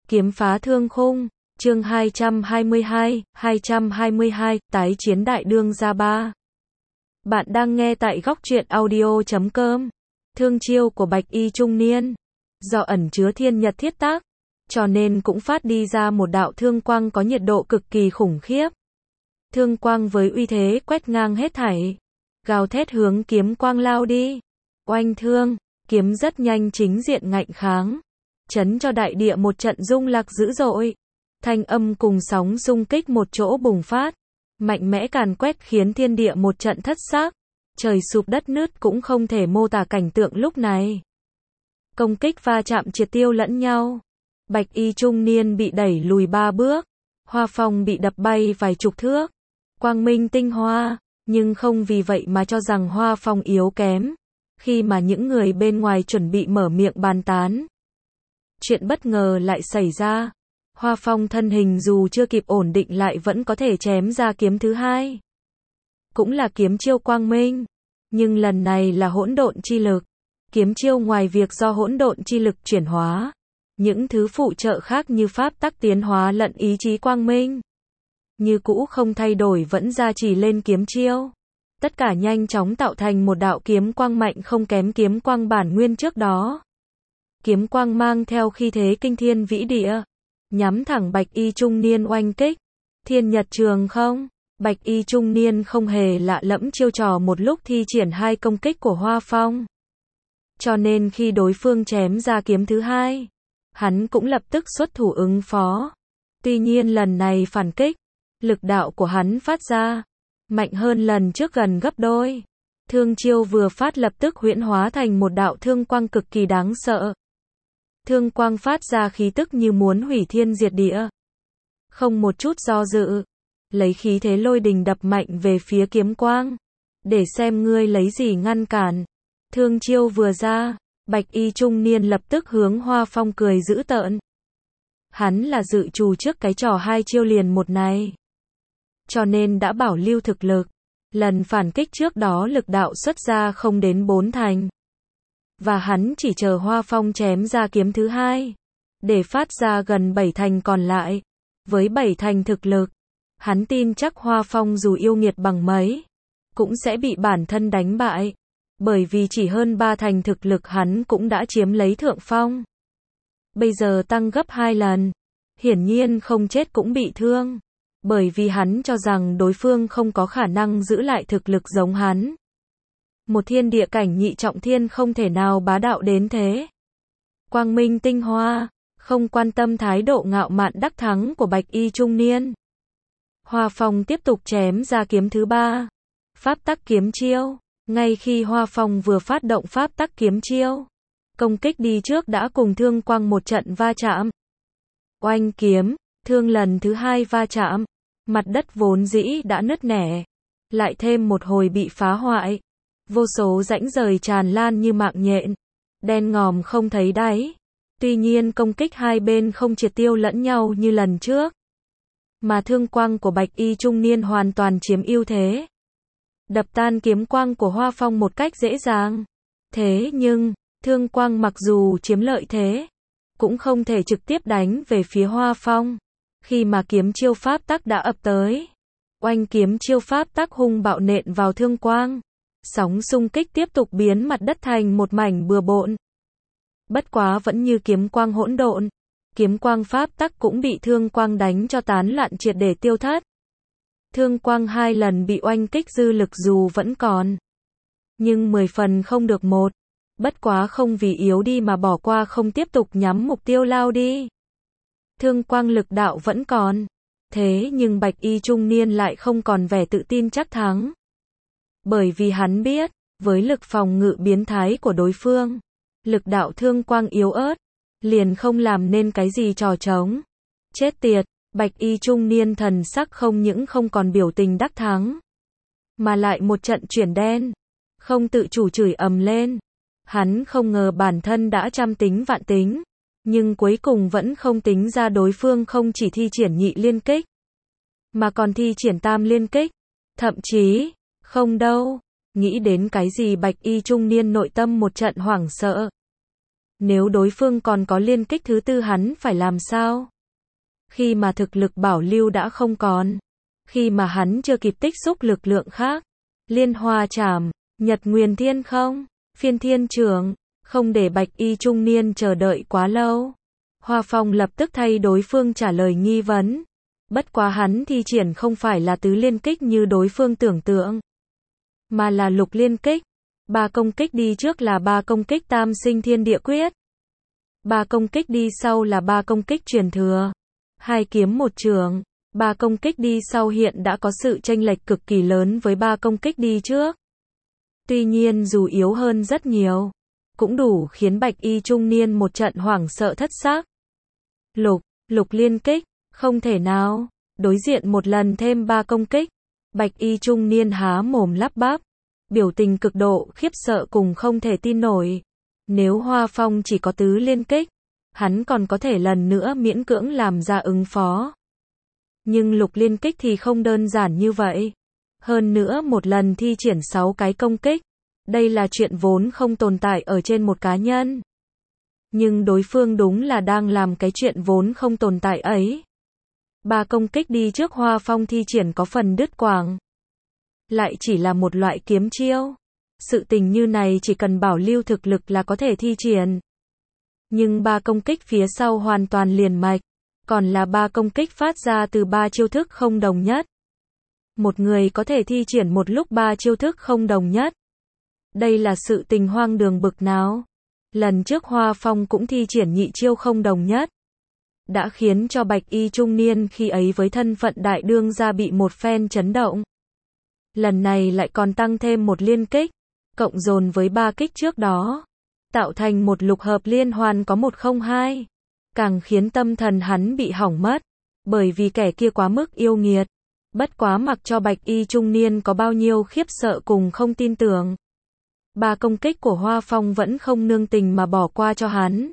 Kiếm phá thương khung, chương 222, tái chiến đại đương gia 3. Bạn đang nghe tại góc truyện audio.com. Thương chiêu của bạch y trung niên, do ẩn chứa thiên nhật thiết tác, cho nên cũng phát đi ra một đạo thương quang có nhiệt độ cực kỳ khủng khiếp. Thương quang với uy thế quét ngang hết thảy, gào thét hướng kiếm quang lao đi. Oanh thương, kiếm rất nhanh chính diện ngạnh kháng, chấn cho đại địa một trận rung lạc dữ dội. Thanh âm cùng sóng xung kích một chỗ bùng phát, mạnh mẽ càn quét khiến thiên địa một trận thất xác, trời sụp đất nứt cũng không thể mô tả cảnh tượng lúc này. Công kích va chạm triệt tiêu lẫn nhau, bạch y trung niên bị đẩy lùi 3 bước, Hoa Phong bị đập bay vài chục thước, quang minh tinh hoa, nhưng không vì vậy mà cho rằng Hoa Phong yếu kém. Khi mà những người bên ngoài chuẩn bị mở miệng bàn tán, chuyện bất ngờ lại xảy ra. Hoa Phong thân hình dù chưa kịp ổn định lại vẫn có thể chém ra kiếm thứ hai. Cũng là kiếm chiêu quang minh, nhưng lần này là hỗn độn chi lực. Kiếm chiêu ngoài việc do hỗn độn chi lực chuyển hóa, những thứ phụ trợ khác như pháp tắc tiến hóa lẫn ý chí quang minh, như cũ không thay đổi vẫn gia trì lên kiếm chiêu. Tất cả nhanh chóng tạo thành một đạo kiếm quang mạnh không kém kiếm quang bản nguyên trước đó. Kiếm quang mang theo khí thế kinh thiên vĩ địa, nhắm thẳng bạch y trung niên oanh kích. Thiên nhật trường không, bạch y trung niên không hề lạ lẫm chiêu trò một lúc thi triển hai công kích của Hoa Phong. Cho nên khi đối phương chém ra kiếm thứ hai, hắn cũng lập tức xuất thủ ứng phó. Tuy nhiên lần này phản kích, lực đạo của hắn phát ra mạnh hơn lần trước gần gấp đôi. Thương chiêu vừa phát lập tức huyễn hóa thành một đạo thương quang cực kỳ đáng sợ. Thương quang phát ra khí tức như muốn hủy thiên diệt địa. Không một chút do dự, lấy khí thế lôi đình đập mạnh về phía kiếm quang, để xem ngươi lấy gì ngăn cản. Thương chiêu vừa ra, bạch y trung niên lập tức hướng Hoa Phong cười dữ tợn. Hắn là dự trù trước cái trò hai chiêu liền một này, cho nên đã bảo lưu thực lực. Lần phản kích trước đó lực đạo xuất ra không đến 4 thành, và hắn chỉ chờ Hoa Phong chém ra kiếm thứ hai, để phát ra gần 7 thành còn lại. Với 7 thành thực lực, hắn tin chắc Hoa Phong dù yêu nghiệt bằng mấy, cũng sẽ bị bản thân đánh bại. Bởi vì chỉ hơn 3 thành thực lực hắn cũng đã chiếm lấy thượng phong. Bây giờ tăng gấp 2 lần, hiển nhiên không chết cũng bị thương. Bởi vì hắn cho rằng đối phương không có khả năng giữ lại thực lực giống hắn. Một thiên địa cảnh nhị trọng thiên không thể nào bá đạo đến thế. Quang minh tinh hoa, không quan tâm thái độ ngạo mạn đắc thắng của bạch y trung niên. Hoa Phong tiếp tục chém ra kiếm thứ ba. Pháp tắc kiếm chiêu. Ngay khi Hoa Phong vừa phát động pháp tắc kiếm chiêu, công kích đi trước đã cùng thương quang một trận va chạm. Oanh kiếm, thương lần thứ hai va chạm, mặt đất vốn dĩ đã nứt nẻ, lại thêm một hồi bị phá hoại. Vô số rãnh rời tràn lan như mạng nhện, đen ngòm không thấy đáy. Tuy nhiên công kích hai bên không triệt tiêu lẫn nhau như lần trước, mà thương quang của bạch y trung niên hoàn toàn chiếm ưu thế, đập tan kiếm quang của Hoa Phong một cách dễ dàng. Thế nhưng, thương quang mặc dù chiếm lợi thế, cũng không thể trực tiếp đánh về phía Hoa Phong. Khi mà kiếm chiêu pháp tắc đã ập tới, oanh kiếm chiêu pháp tắc hung bạo nện vào thương quang. Sóng xung kích tiếp tục biến mặt đất thành một mảnh bừa bộn. Bất quá vẫn như kiếm quang hỗn độn, kiếm quang pháp tắc cũng bị thương quang đánh cho tán loạn triệt để tiêu thất. Thương quang 2 lần bị oanh kích dư lực dù vẫn còn, nhưng 10 phần không được 1. Bất quá không vì yếu đi mà bỏ qua không tiếp tục nhắm mục tiêu lao đi. Thương quang lực đạo vẫn còn, thế nhưng bạch y trung niên lại không còn vẻ tự tin chắc thắng. Bởi vì hắn biết, với lực phòng ngự biến thái của đối phương, lực đạo thương quang yếu ớt, liền không làm nên cái gì trò trống. Chết tiệt, bạch y trung niên thần sắc không những không còn biểu tình đắc thắng, mà lại một trận chuyển đen, không tự chủ chửi ầm lên. Hắn không ngờ bản thân đã trăm tính vạn tính, nhưng cuối cùng vẫn không tính ra đối phương không chỉ thi triển nhị liên kích, mà còn thi triển tam liên kích. Thậm chí, không đâu, nghĩ đến cái gì bạch y trung niên nội tâm một trận hoảng sợ. Nếu đối phương còn có liên kích thứ tư hắn phải làm sao? Khi mà thực lực bảo lưu đã không còn. Khi mà hắn chưa kịp tích xúc lực lượng khác. Liên hoa trảm, Nhật Nguyền Thiên không? Phiên thiên trưởng, không để bạch y trung niên chờ đợi quá lâu. Hoa Phong lập tức thay đối phương trả lời nghi vấn. Bất quá hắn thi triển không phải là tứ liên kích như đối phương tưởng tượng, mà là lục liên kích. 3 công kích đi trước là 3 công kích tam sinh thiên địa quyết. 3 công kích đi sau là 3 công kích truyền thừa. 2 kiếm một trường. 3 công kích đi sau hiện đã có sự chênh lệch cực kỳ lớn với 3 công kích đi trước. Tuy nhiên dù yếu hơn rất nhiều, cũng đủ khiến bạch y trung niên một trận hoảng sợ thất xác. Lục liên kích, không thể nào. Đối diện một lần thêm 3 công kích. Bạch y trung niên há mồm lắp bắp, biểu tình cực độ khiếp sợ cùng không thể tin nổi. Nếu Hoa Phong chỉ có tứ liên kích, hắn còn có thể lần nữa miễn cưỡng làm ra ứng phó. Nhưng lục liên kích thì không đơn giản như vậy. Hơn nữa một lần thi triển 6 cái công kích. Đây là chuyện vốn không tồn tại ở trên một cá nhân. Nhưng đối phương đúng là đang làm cái chuyện vốn không tồn tại ấy. 3 công kích đi trước Hoa Phong thi triển có phần đứt quãng. Lại chỉ là một loại kiếm chiêu. Sự tình như này chỉ cần bảo lưu thực lực là có thể thi triển. Nhưng 3 công kích phía sau hoàn toàn liền mạch. Còn là 3 công kích phát ra từ 3 chiêu thức không đồng nhất. Một người có thể thi triển một lúc 3 chiêu thức không đồng nhất. Đây là sự tình hoang đường bực nào. Lần trước Hoa Phong cũng thi triển nhị chiêu không đồng nhất. Đã khiến cho bạch y trung niên khi ấy với thân phận đại đương gia bị một phen chấn động. Lần này lại còn tăng thêm một liên kích, cộng dồn với 3 kích trước đó, tạo thành một lục hợp liên hoàn có 102. Càng khiến tâm thần hắn bị hỏng mất, bởi vì kẻ kia quá mức yêu nghiệt. Bất quá mặc cho bạch y trung niên có bao nhiêu khiếp sợ cùng không tin tưởng. 3 công kích của Hoa Phong vẫn không nương tình mà bỏ qua cho hắn.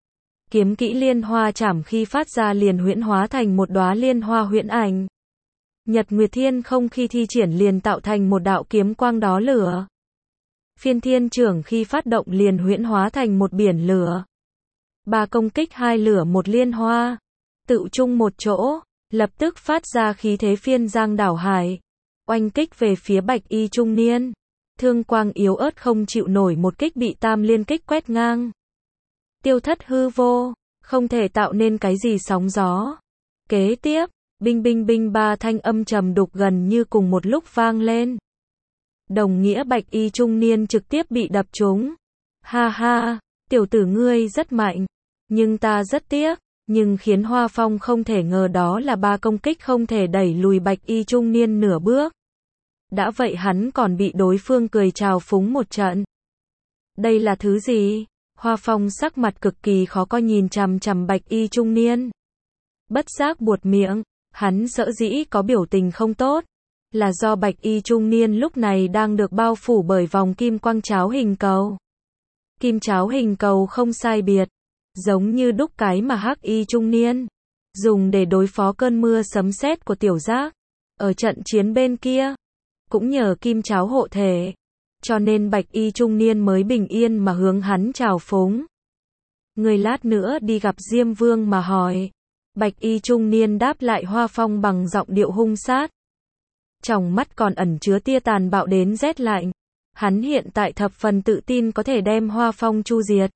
Kiếm kỹ liên hoa trảm khi phát ra liền huyễn hóa thành một đóa liên hoa huyễn ảnh. Nhật Nguyệt Thiên không khi thi triển liền tạo thành một đạo kiếm quang đó lửa. Phiên thiên trưởng khi phát động liền huyễn hóa thành một biển lửa. 3 công kích 2 lửa một liên hoa, tự chung một chỗ, lập tức phát ra khí thế phiên giang đảo hải, oanh kích về phía bạch y trung niên. Thương quang yếu ớt không chịu nổi một kích bị tam liên kích quét ngang. Tiêu thất hư vô, không thể tạo nên cái gì sóng gió. Kế tiếp, binh binh binh 3 thanh âm trầm đục gần như cùng một lúc vang lên. Đồng nghĩa bạch y trung niên trực tiếp bị đập trúng. Ha ha, tiểu tử ngươi rất mạnh, nhưng ta rất tiếc. Nhưng khiến Hoa Phong không thể ngờ đó là 3 công kích không thể đẩy lùi bạch y trung niên nửa bước. Đã vậy hắn còn bị đối phương cười chào phúng một trận. Đây là thứ gì? Hoa Phong sắc mặt cực kỳ khó coi nhìn chằm chằm bạch y trung niên. Bất giác buột miệng, hắn sợ dĩ có biểu tình không tốt. Là do bạch y trung niên lúc này đang được bao phủ bởi vòng kim quang cháo hình cầu. Kim cháo hình cầu không sai biệt, giống như đúc cái mà hắc y trung niên dùng để đối phó cơn mưa sấm sét của tiểu giác. Ở trận chiến bên kia, cũng nhờ kim cháo hộ thể, cho nên bạch y trung niên mới bình yên mà hướng hắn chào phúng. Người lát nữa đi gặp Diêm Vương mà hỏi. Bạch y trung niên đáp lại Hoa Phong bằng giọng điệu hung sát. Trong mắt còn ẩn chứa tia tàn bạo đến rét lạnh. Hắn hiện tại thập phần tự tin có thể đem Hoa Phong chu diệt.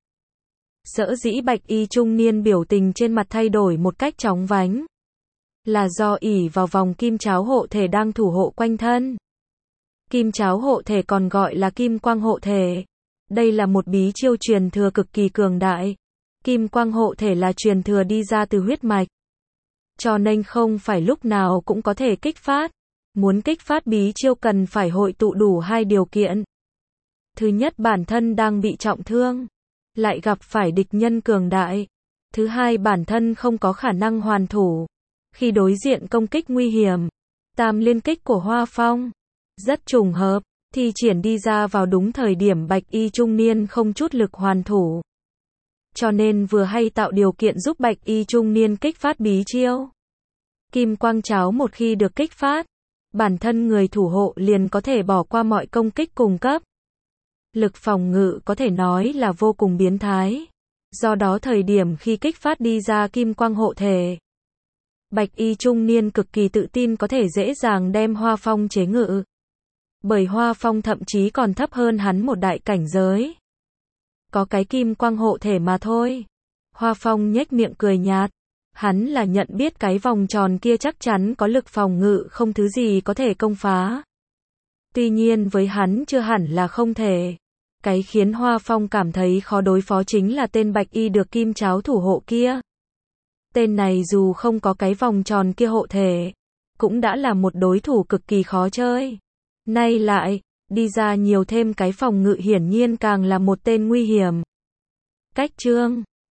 Sở dĩ bạch y trung niên biểu tình trên mặt thay đổi một cách chóng vánh, là do ỷ vào vòng kim cháo hộ thể đang thủ hộ quanh thân. Kim cháo hộ thể còn gọi là kim quang hộ thể. Đây là một bí chiêu truyền thừa cực kỳ cường đại. Kim quang hộ thể là truyền thừa đi ra từ huyết mạch. Cho nên không phải lúc nào cũng có thể kích phát. Muốn kích phát bí chiêu cần phải hội tụ đủ 2 điều kiện. Thứ nhất, bản thân đang bị trọng thương, lại gặp phải địch nhân cường đại. Thứ hai, bản thân không có khả năng hoàn thủ. Khi đối diện công kích nguy hiểm, tam liên kích của Hoa Phong rất trùng hợp, thi triển đi ra vào đúng thời điểm bạch y trung niên không chút lực hoàn thủ. Cho nên vừa hay tạo điều kiện giúp bạch y trung niên kích phát bí chiêu. Kim quang cháo một khi được kích phát, bản thân người thủ hộ liền có thể bỏ qua mọi công kích cùng cấp. Lực phòng ngự có thể nói là vô cùng biến thái. Do đó thời điểm khi kích phát đi ra kim quang hộ thể, bạch y trung niên cực kỳ tự tin có thể dễ dàng đem Hoa Phong chế ngự. Bởi Hoa Phong thậm chí còn thấp hơn hắn một đại cảnh giới. Có cái kim quang hộ thể mà thôi. Hoa Phong nhếch miệng cười nhạt. Hắn là nhận biết cái vòng tròn kia chắc chắn có lực phòng ngự không thứ gì có thể công phá. Tuy nhiên với hắn chưa hẳn là không thể. Cái khiến Hoa Phong cảm thấy khó đối phó chính là tên bạch y được kim cháo thủ hộ kia. Tên này dù không có cái vòng tròn kia hộ thể, cũng đã là một đối thủ cực kỳ khó chơi. Nay lại, đi ra nhiều thêm cái phòng ngự hiển nhiên càng là một tên nguy hiểm. Cách chương